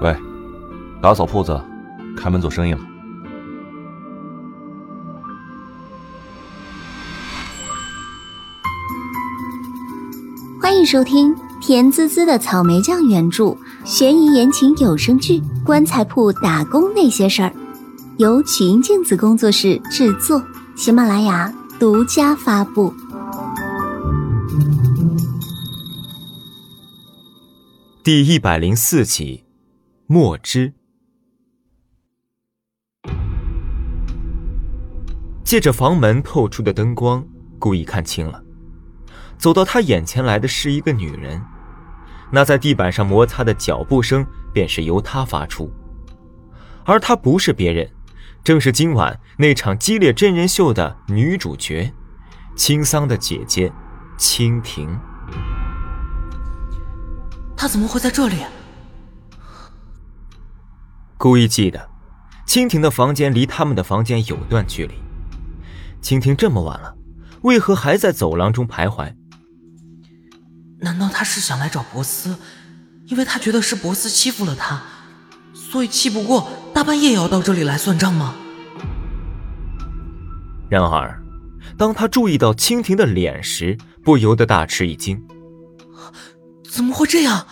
喂，打扫铺子，开门做生意了。 欢迎收听甜滋滋的草莓酱原著悬疑言情有声剧《棺材铺打工那些事儿》，由曲音镜子工作室制作，喜马拉雅独家发布。 第104集，墨汁。借着房门透出的灯光，故意看清了，走到他眼前来的是一个女人，那在地板上摩擦的脚步声便是由她发出，而她不是别人，正是今晚那场激烈真人秀的女主角，青桑的姐姐蜻蜓。 她怎么会在这里？ 故意记得蜻蜓的房间离他们的房间有段距离，蜻蜓这么晚了，为何还在走廊中徘徊？ 难道他是想来找博斯，因为他觉得是博斯欺负了他，所以气不过大半夜也要到这里来算账吗？ 然而当他注意到蜻蜓的脸时，不由得大吃一惊。 怎么会这样？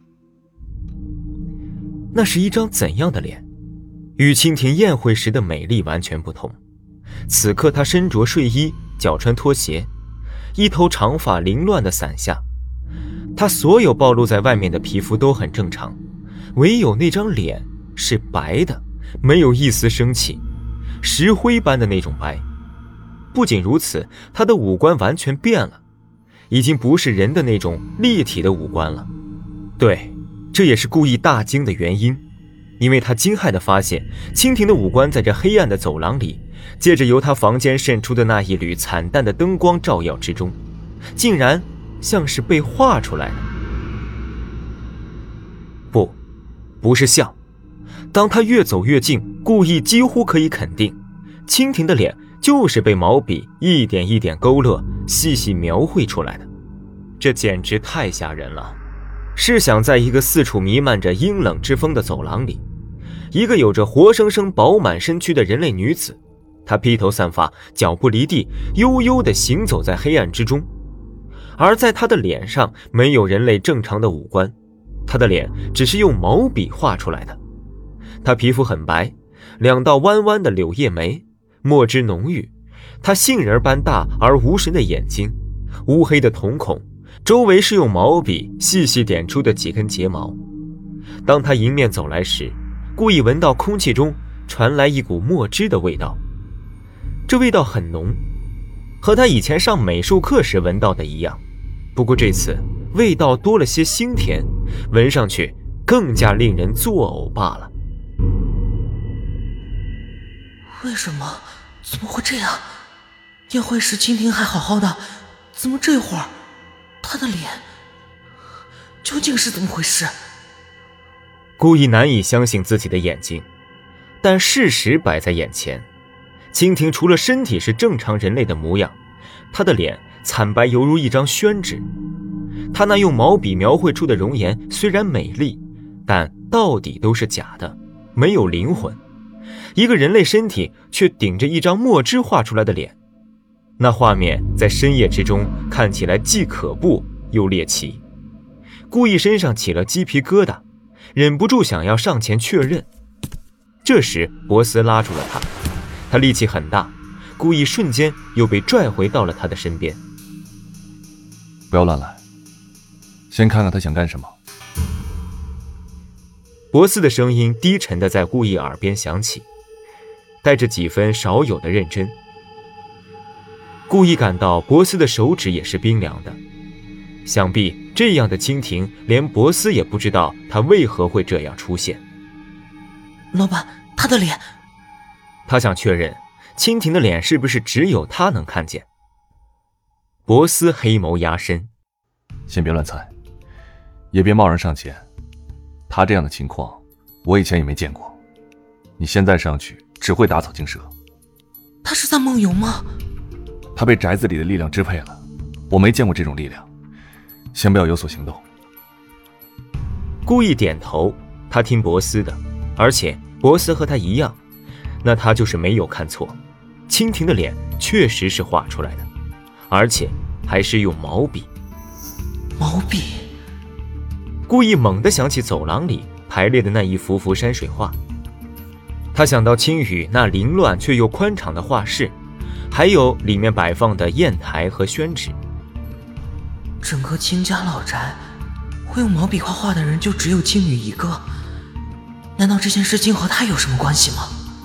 那是一张怎样的脸？与蜻蜓宴会时的美丽完全不同。此刻她身着睡衣，脚穿拖鞋，一头长发凌乱地散下。她所有暴露在外面的皮肤都很正常，唯有那张脸是白的，没有一丝生气，石灰般的那种白。不仅如此，她的五官完全变了，已经不是人的那种立体的五官了。对，这也是故意大惊的原因，因为他惊骇地发现蜻蜓的五官在这黑暗的走廊里，借着由他房间渗出的那一缕惨淡的灯光照耀之中，竟然像是被画出来的。不是像。当他越走越近，故意几乎可以肯定，蜻蜓的脸就是被毛笔一点一点勾勒细细描绘出来的。这简直太吓人了。试想在一个四处弥漫着阴冷之风的走廊里，一个有着活生生饱满身躯的人类女子，她披头散发，脚不离地，悠悠地行走在黑暗之中。而在她的脸上没有人类正常的五官，她的脸只是用毛笔画出来的。她皮肤很白，两道弯弯的柳叶眉，墨汁浓郁，她杏仁般大而无神的眼睛，乌黑的瞳孔，周围是用毛笔细细点出的几根睫毛。当她迎面走来时，故意闻到空气中传来一股墨汁的味道，这味道很浓，和她以前上美术课时闻到的一样，不过这次味道多了些腥甜，闻上去更加令人作呕罢了。 为什么？怎么会这样？宴会时蜻蜓还好好的，怎么这会儿他的脸究竟是怎么回事？ 故意难以相信自己的眼睛，但事实摆在眼前，蜻蜓除了身体是正常人类的模样，她的脸惨白犹如一张宣纸。她那用毛笔描绘出的容颜虽然美丽，但到底都是假的，没有灵魂。一个人类身体却顶着一张墨汁画出来的脸，那画面在深夜之中看起来既可怖又猎奇。故意身上起了鸡皮疙瘩，忍不住想要上前确认。这时博斯拉住了他，他力气很大，故意瞬间又被拽回到了他的身边。 不要乱来，先看看他想干什么。 博斯的声音低沉地在故意耳边响起，带着几分少有的认真。故意感到博斯的手指也是冰凉的，想必这样的蜻蜓连博斯也不知道他为何会这样出现。 老板，他的脸。 他想确认蜻蜓的脸是不是只有他能看见。博斯黑眸压深， 先别乱猜，也别贸然上前，他这样的情况我以前也没见过，你现在上去只会打草惊蛇。 他是在梦游吗？ 他被宅子里的力量支配了，我没见过这种力量，先不要有所行动。 故意点头， 他听博斯的，而且博斯和他一样，那他就是没有看错，蜻蜓的脸确实是画出来的，而且还是用毛笔。 毛笔。 顾意猛地想起走廊里排列的那一幅幅山水画，他想到青羽那凌乱却又宽敞的画室，还有里面摆放的砚台和宣纸。 整个青家老宅会用毛笔画画的人就只有青羽一个，难道这件事情和他有什么关系吗？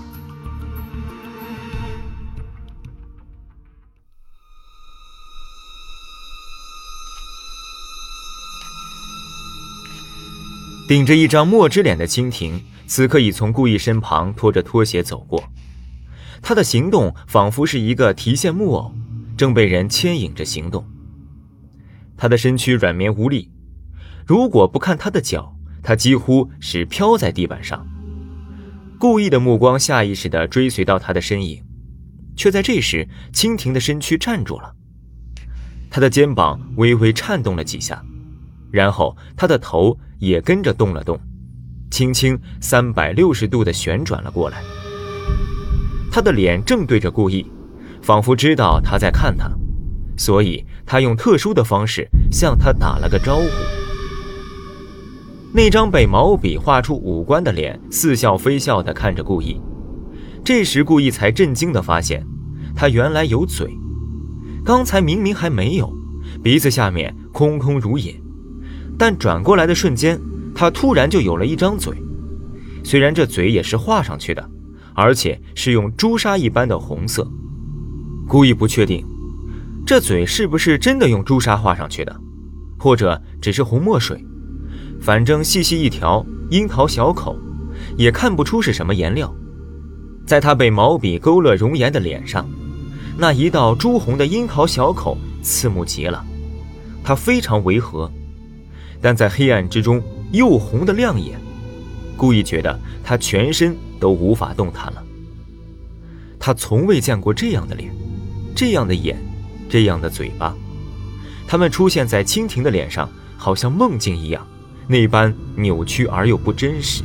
顶着一张墨汁脸的蜻蜓此刻已从顾意身旁拖着拖鞋走过，他的行动仿佛是一个提线木偶，正被人牵引着行动。他的身躯软绵无力，如果不看他的脚，他几乎是飘在地板上。顾意的目光下意识地追随到他的身影，却在这时蜻蜓的身躯站住了，他的肩膀微微颤动了几下，然后他的头也跟着动了动，轻轻360度地旋转了过来。他的脸正对着顾意，仿佛知道他在看他，所以他用特殊的方式向他打了个招呼。那张被毛笔画出五官的脸似笑非笑地看着顾意，这时顾意才震惊地发现他原来有嘴，刚才明明还没有，鼻子下面空空如也，但转过来的瞬间他突然就有了一张嘴，虽然这嘴也是画上去的，而且是用朱砂一般的红色。顾意不确定这嘴是不是真的用朱砂画上去的，或者只是红墨水，反正细细一条樱桃小口，也看不出是什么颜料。在他被毛笔勾勒容颜的脸上，那一道朱红的樱桃小口刺目极了，它非常违和，但在黑暗之中又红的亮眼。顾意觉得他全身都无法动弹了。他从未见过这样的脸，这样的眼，这样的嘴巴，它们出现在蜻蜓的脸上，好像梦境一样，那般扭曲而又不真实。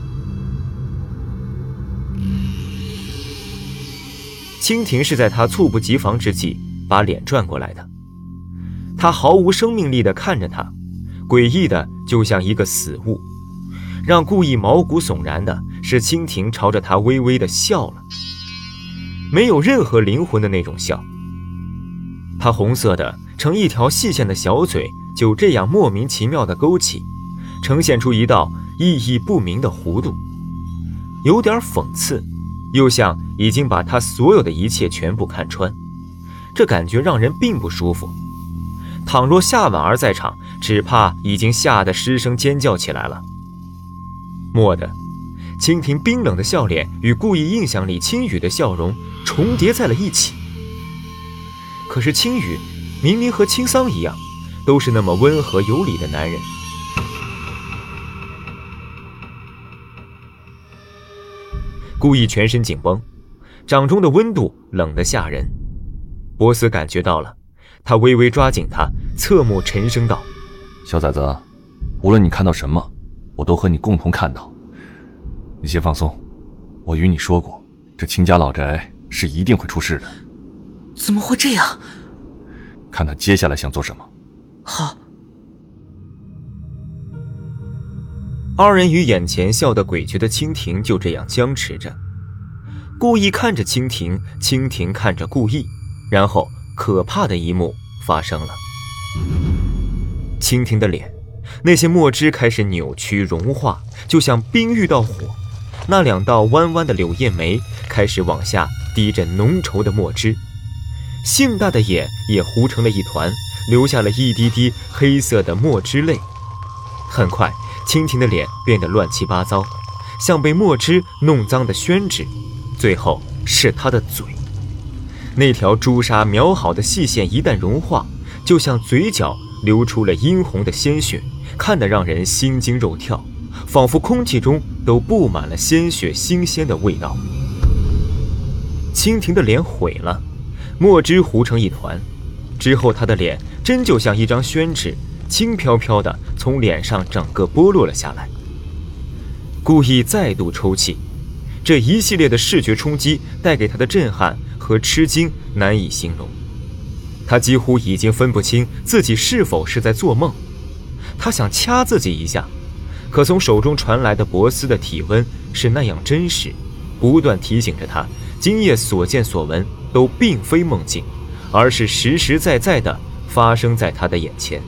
蜻蜓是在他猝不及防之际把脸转过来的，他毫无生命力地看着他，诡异的就像一个死物。让顾意毛骨悚然的是蜻蜓朝着他微微地笑了，没有任何灵魂的那种笑。他红色的呈一条细线的小嘴就这样莫名其妙地勾起，呈现出一道意义不明的弧度，有点讽刺，又像已经把他所有的一切全部看穿，这感觉让人并不舒服。倘若夏婉儿在场，只怕已经吓得失声尖叫起来了。蓦地，蜻蜓冰冷的笑脸与顾意印象里青羽的笑容重叠在了一起。可是青羽明明和青桑一样，都是那么温和有礼的男人。顾意全身紧绷，掌中的温度冷得吓人。波斯感觉到了，他微微抓紧他，侧目沉声道： 小崽子，无论你看到什么，我都和你共同看到。你先放松，我与你说过，这秦家老宅是一定会出事的。 怎么会这样？ 看他接下来想做什么。 好。 二人与眼前笑得诡谲的蜻蜓就这样僵持着，顾意看着蜻蜓，蜻蜓看着顾意，然后可怕的一幕发生了。蜻蜓的脸，那些墨汁开始扭曲融化，就像冰遇到火，那两道弯弯的柳叶眉开始往下滴着浓稠的墨汁，杏大的眼也糊成了一团，流下了一滴滴黑色的墨汁泪。很快蜻蜓的脸变得乱七八糟，像被墨汁弄脏的宣纸，最后是他的嘴。那条朱砂描好的细线一旦融化，就像嘴角流出了殷红的鲜血，看得让人心惊肉跳，仿佛空气中都布满了鲜血新鲜的味道。蜻蜓的脸毁了，墨汁糊成一团，之后他的脸真就像一张宣纸，轻飘飘地从脸上整个剥落了下来。 故意再度抽泣。这一系列的视觉冲击带给他的震撼和吃惊难以形容，他几乎已经分不清自己是否是在做梦。他想掐自己一下，可从手中传来的博斯的体温是那样真实，不断提醒着他，今夜所见所闻都并非梦境，而是实实在在的发生在他的眼前。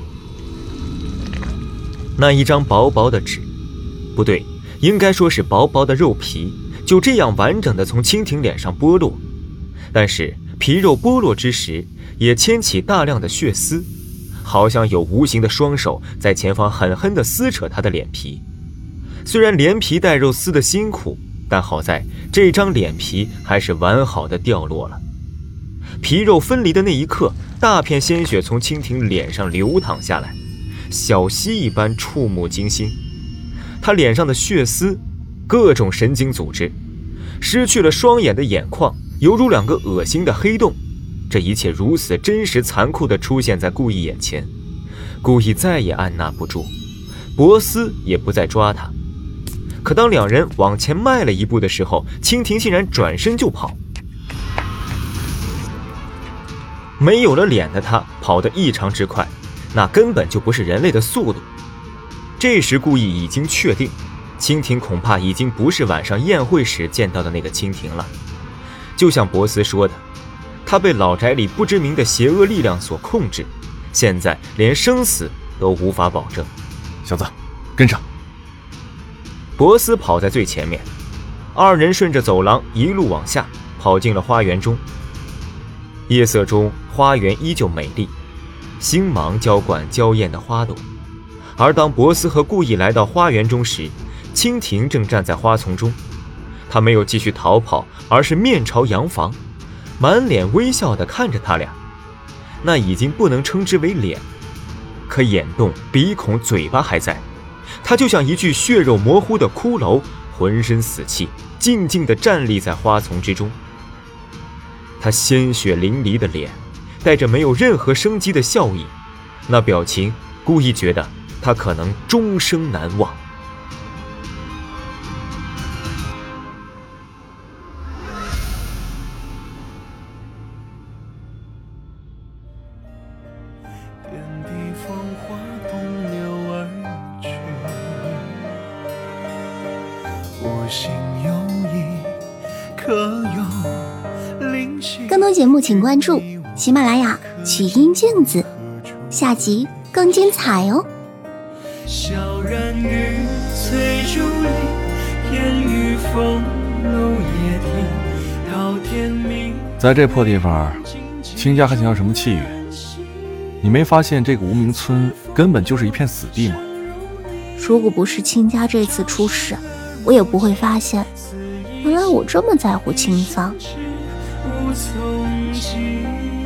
那一张薄薄的纸，不对，应该说是薄薄的肉皮，就这样完整的从蜻蜓脸上剥落。但是皮肉剥落之时，也牵起大量的血丝，好像有无形的双手在前方狠狠地撕扯他的脸皮。虽然连皮带肉撕得辛苦，但好在这张脸皮还是完好的掉落了。皮肉分离的那一刻，大片鲜血从蜻蜓脸上流淌下来，小溪一般触目惊心。他脸上的血丝，各种神经组织，失去了双眼的眼眶犹如两个恶心的黑洞。这一切如此真实残酷地出现在顾意眼前，顾意再也按捺不住，博斯也不再抓他。可当两人往前迈了一步的时候，蜻蜓竟然转身就跑。没有了脸的他跑得异常之快，那根本就不是人类的速度。这时顾意已经确定，蜻蜓恐怕已经不是晚上宴会时见到的那个蜻蜓了。就像博斯说的，他被老宅里不知名的邪恶力量所控制，现在连生死都无法保证。 小子，跟上。 博斯跑在最前面，二人顺着走廊一路往下，跑进了花园中。夜色中，花园依旧美丽，星芒浇灌娇艳的花朵。而当博斯和顾意来到花园中时，蜻蜓正站在花丛中。他没有继续逃跑，而是面朝洋房，满脸微笑地看着他俩。那已经不能称之为脸，可眼洞、鼻孔、嘴巴还在。他就像一具血肉模糊的骷髅，浑身死气，静静地站立在花丛之中。他鲜血淋漓的脸，带着没有任何生机的笑意，那表情，顾意觉得他可能终生难忘。 更多节目请关注喜马拉雅曲音镜子，下集更精彩哦。 小然于翠竹林，烟雨风露也停，到天明。 在这破地方，亲家还想要什么气运？你没发现这个无名村根本就是一片死地吗？ 如果不是亲家这次出事，我也不会发现原来我这么在乎青桑。 无从记